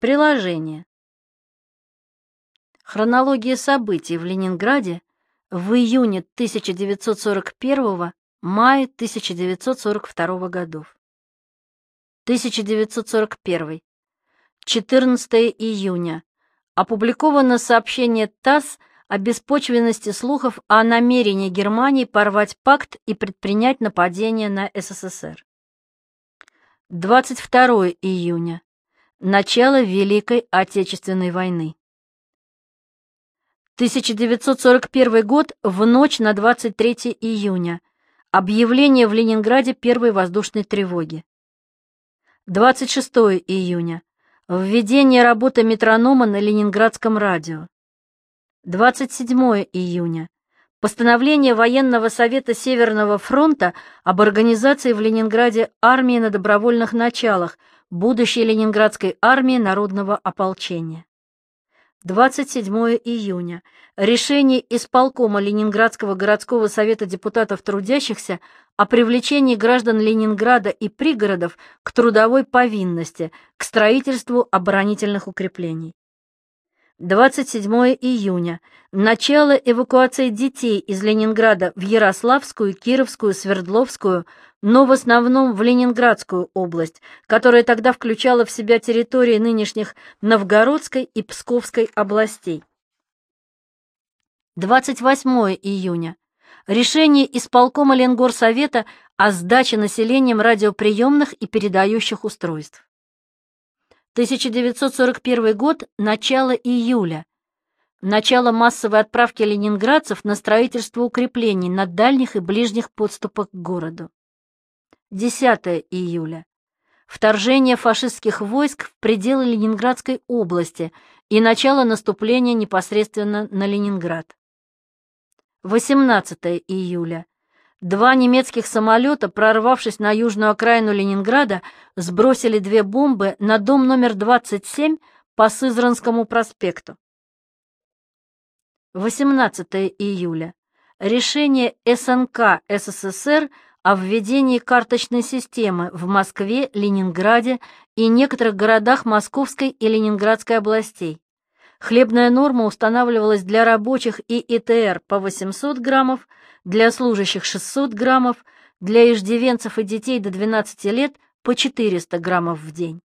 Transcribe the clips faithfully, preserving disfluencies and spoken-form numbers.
Приложение. Хронология событий в Ленинграде в июне тысяча девятьсот сорок первого — мае тысяча девятьсот сорок второго годов. тысяча девятьсот сорок первый. четырнадцатого июня. Опубликовано сообщение ТАСС о беспочвенности слухов о намерении Германии порвать пакт и предпринять нападение на СССР. двадцать второго июня. Начало Великой Отечественной войны. тысяча девятьсот сорок первый год, в ночь на двадцать третье июня. Объявление в Ленинграде первой воздушной тревоги. двадцать шестого июня. Введение работы метронома на Ленинградском радио. двадцать седьмого июня. Постановление Военного совета Северного фронта об организации в Ленинграде армии на добровольных началах, будущей Ленинградской армии народного ополчения. двадцать седьмого июня. Решение исполкома Ленинградского городского совета депутатов трудящихся о привлечении граждан Ленинграда и пригородов к трудовой повинности, к строительству оборонительных укреплений. двадцать седьмого июня. Начало эвакуации детей из Ленинграда в Ярославскую, Кировскую, Свердловскую, но в основном в Ленинградскую область, которая тогда включала в себя территории нынешних Новгородской и Псковской областей. двадцать восьмого июня. Решение исполкома Ленгорсовета о сдаче населением радиоприемных и передающих устройств. тысяча девятьсот сорок первый год, начало июля. Начало массовой отправки ленинградцев на строительство укреплений на дальних и ближних подступах к городу. десятого июля. Вторжение фашистских войск в пределы Ленинградской области и начало наступления непосредственно на Ленинград. восемнадцатого июля. Два немецких самолета, прорвавшись на южную окраину Ленинграда, сбросили две бомбы на дом номер двадцать семь по Сызранскому проспекту. восемнадцатого июля. Решение СНК СССР о введении карточной системы в Москве, Ленинграде и некоторых городах Московской и Ленинградской областей. Хлебная норма устанавливалась для рабочих и ИТР по восемьсот граммов, для служащих шестьсот граммов, для иждивенцев и детей до двенадцати лет по четыреста граммов в день.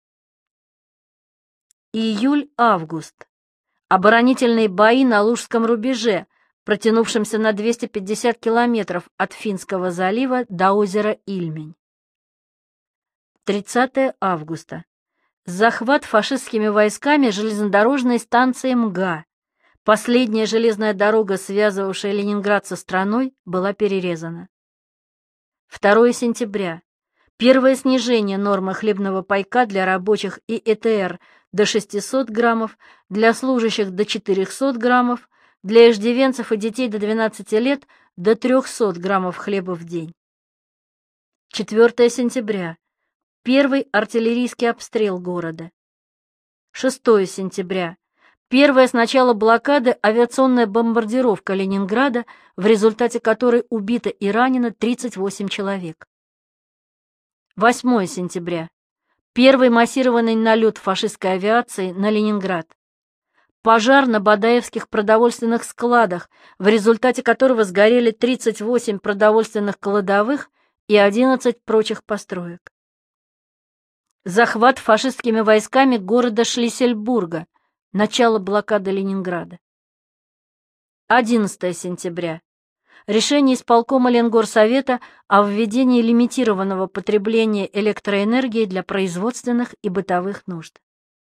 Июль-август. Оборонительные бои на Лужском рубеже, протянувшемся на двести пятьдесят километров от Финского залива до озера Ильмень. тридцатого августа. Захват фашистскими войсками железнодорожной станции МГА. Последняя железная дорога, связывавшая Ленинград со страной, была перерезана. второго сентября. Первое снижение нормы хлебного пайка для рабочих и ИТР до шестисот граммов, для служащих до четырехсот граммов, для иждивенцев и детей до двенадцати лет до трехсот граммов хлеба в день. четвёртого сентября. Первый артиллерийский обстрел города. шестого сентября. Первая с начала блокады авиационная бомбардировка Ленинграда, в результате которой убито и ранено тридцать восемь человек. восьмого сентября. Первый массированный налет фашистской авиации на Ленинград. Пожар на Бадаевских продовольственных складах, в результате которого сгорели тридцать восемь продовольственных кладовых и одиннадцать прочих построек. Захват фашистскими войсками города Шлиссельбурга, начало блокады Ленинграда. одиннадцатого сентября. Решение исполкома Ленгорсовета о введении лимитированного потребления электроэнергии для производственных и бытовых нужд.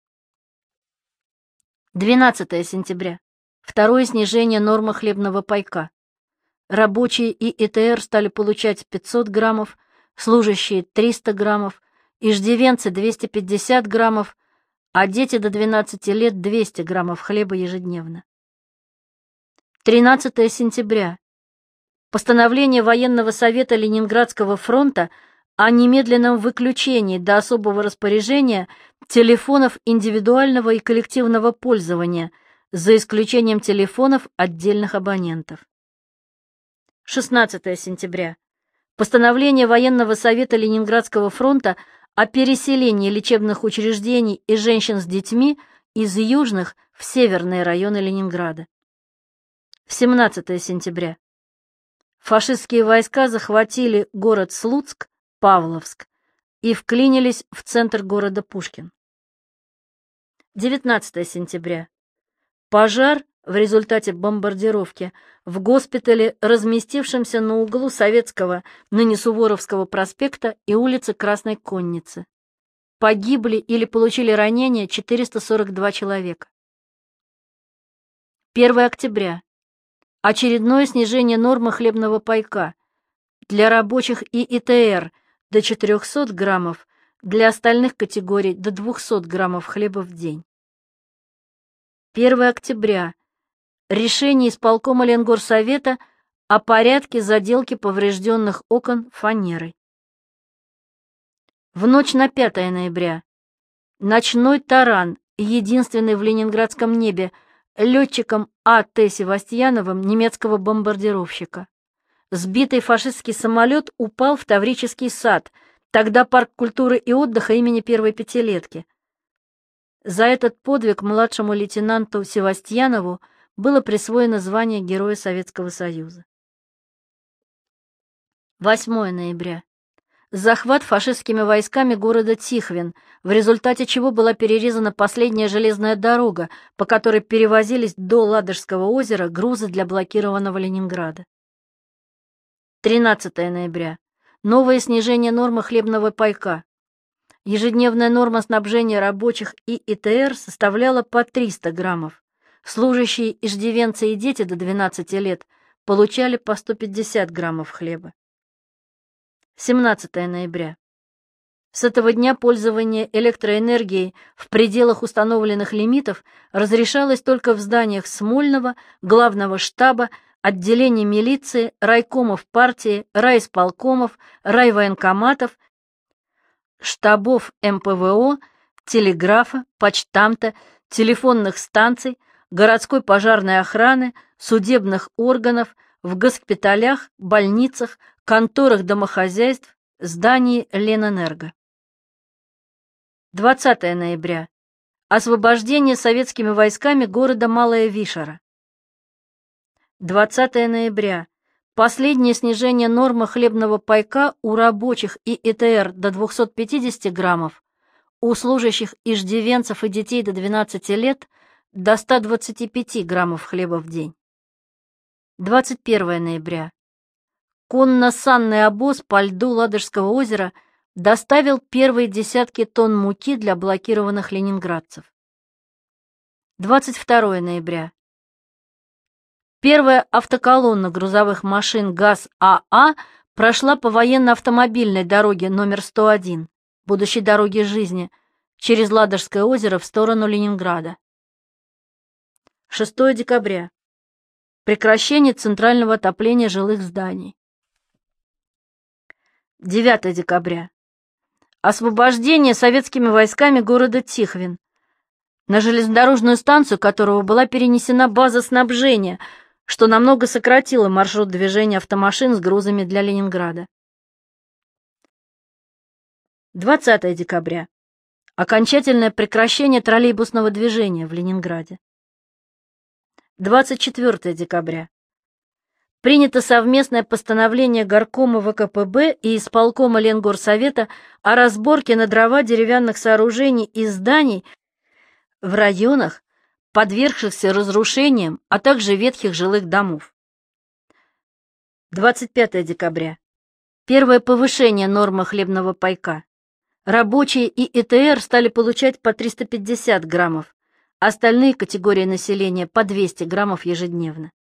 двенадцатого сентября. Второе снижение нормы хлебного пайка. Рабочие и ИТР стали получать пятьсот граммов, служащие триста граммов, иждивенцы двести пятьдесят граммов, а дети до двенадцати лет двести граммов хлеба ежедневно. тринадцатого сентября. Постановление Военного совета Ленинградского фронта о немедленном выключении до особого распоряжения телефонов индивидуального и коллективного пользования, за исключением телефонов отдельных абонентов. шестнадцатого сентября. Постановление Военного совета Ленинградского фронта о переселении лечебных учреждений и женщин с детьми из южных в северные районы Ленинграда. семнадцатое сентября. Фашистские войска захватили город Слуцк, Павловск и вклинились в центр города Пушкин. девятнадцатое сентября. Пожар в результате бомбардировки в госпитале, разместившемся на углу Советского, ныне Суворовского проспекта и улицы Красной Конницы. Погибли или получили ранения четыреста сорок два человека. первое октября. Очередное снижение нормы хлебного пайка. Для рабочих и ИТР до четырехсот граммов, для остальных категорий до двухсот граммов хлеба в день. первое октября. Решение исполкома Ленгорсовета о порядке заделки поврежденных окон фанерой. В ночь на пятое ноября. Ночной таран, единственный в ленинградском небе, летчиком А Т Севастьяновым немецкого бомбардировщика. Сбитый фашистский самолет упал в Таврический сад, тогда парк культуры и отдыха имени первой пятилетки. За этот подвиг младшему лейтенанту Севастьянову было присвоено звание Героя Советского Союза. восьмое ноября. Захват фашистскими войсками города Тихвин, в результате чего была перерезана последняя железная дорога, по которой перевозились до Ладожского озера грузы для блокированного Ленинграда. тринадцатое ноября. Новое снижение нормы хлебного пайка. Ежедневная норма снабжения рабочих и ИТР составляла по триста граммов. Служащие, иждивенцы и дети до двенадцати лет получали по сто пятьдесят граммов хлеба. семнадцатое ноября. С этого дня пользование электроэнергией в пределах установленных лимитов разрешалось только в зданиях Смольного, Главного штаба, отделений милиции, райкомов партии, райисполкомов, райвоенкоматов, штабов эм пэ вэ о, телеграфа, почтамта, телефонных станций, городской пожарной охраны, судебных органов, в госпиталях, больницах, конторах домохозяйств, здании Ленэнерго. двадцатое ноября. Освобождение советскими войсками города Малая Вишера. двадцатое ноября. Последнее снижение нормы хлебного пайка у рабочих и ИТР до двухсот пятидесяти граммов, у служащих иждивенцев и детей до двенадцати лет до ста двадцати пяти граммов хлеба в день. двадцать первое ноября. Конно-санный обоз по льду Ладожского озера доставил первые десятки тонн муки для блокированных ленинградцев. двадцать второе ноября. Первая автоколонна грузовых машин ГАЗ-АА прошла по военно-автомобильной дороге номер сто один, будущей дороге жизни, через Ладожское озеро в сторону Ленинграда. шестое декабря. Прекращение центрального отопления жилых зданий. девятое декабря. Освобождение советскими войсками города Тихвин, на железнодорожную станцию которого была перенесена база снабжения, что намного сократило маршрут движения автомашин с грузами для Ленинграда. двадцатое декабря. Окончательное прекращение троллейбусного движения в Ленинграде. двадцать четвёртое декабря. Принято совместное постановление горкома вэ ка пэ бэ и исполкома Ленгорсовета о разборке на дрова деревянных сооружений и зданий в районах, подвергшихся разрушениям, а также ветхих жилых домов. двадцать пятое декабря. Первое повышение нормы хлебного пайка. Рабочие и ИТР стали получать по триста пятьдесят граммов, остальные категории населения по двести граммов ежедневно.